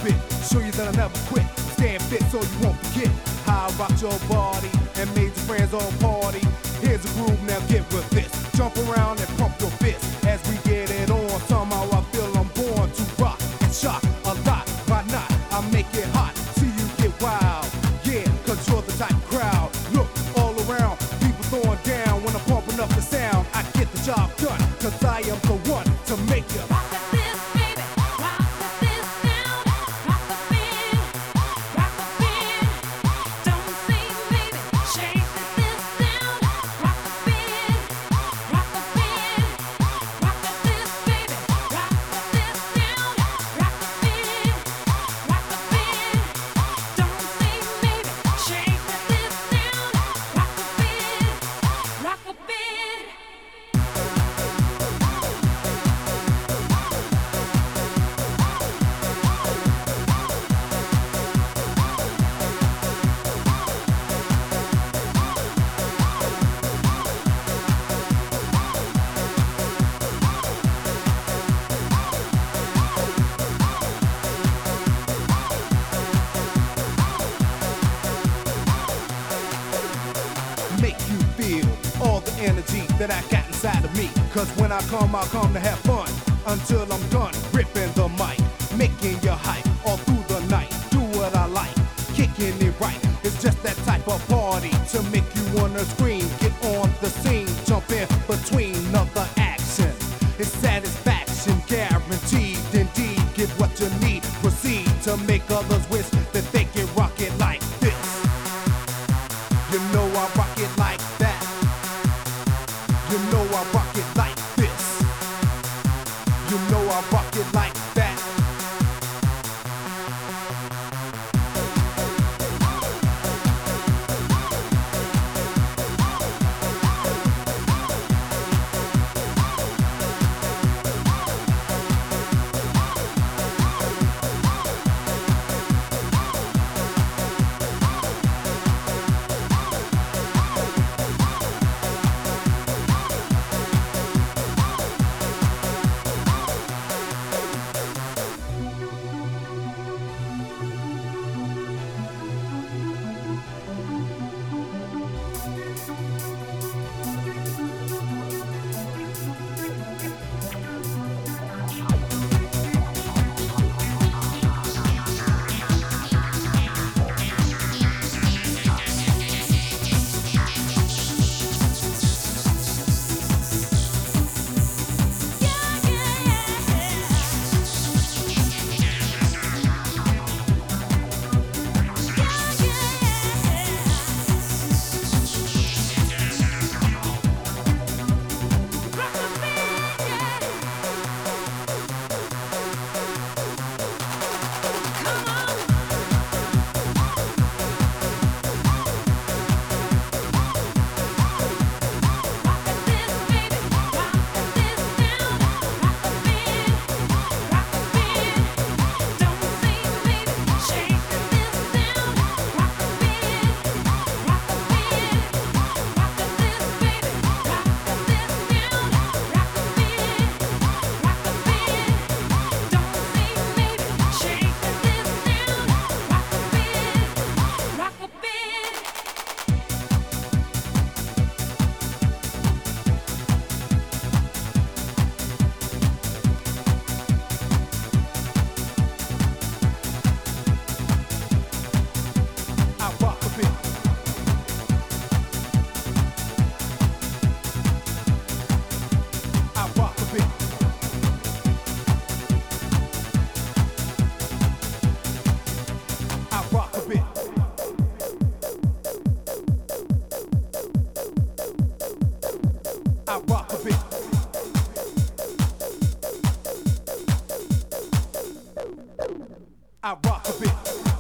bit, show you that I never quit. Stand fit so you won't forget how I rocked your body and made your friends all party. Here's a groove, now get with this. Jump around and pump your fist as we get it on. Somehow I feel I'm born to rock and shock a lot. Why not? I make it hot, see you get wild. Yeah, cause you're the type of crowd. Look all around, people throwing down when I'm pumping up the sound. I get the job done, cause I am the one to make you Rock with this, baby. Rock with this sound. Rock the beat. Rock the beat. Don't say maybe. Shake this sound. Rock the beat. Rock the beat. Rock with this, baby. Rock with this sound. Rock the beat. Rock the beat. Don't say maybe. Shake this sound. Rock the beat. Rock the beat. make you feel all the energy that I got inside of me. Cause when I'll come to have fun until I'm done ripping the mic, making you hype all through the night. Do what I like, kicking it right. It's just that type of party to make you wanna scream. Get on the scene, jump in between other action. It's satisfaction guaranteed. Indeed, get what you need. Proceed to make others wish that they can rock it like this. You know I rock it like that. You know I rock it like this. You know I rock it like that. I rock a bit. I rock a bit.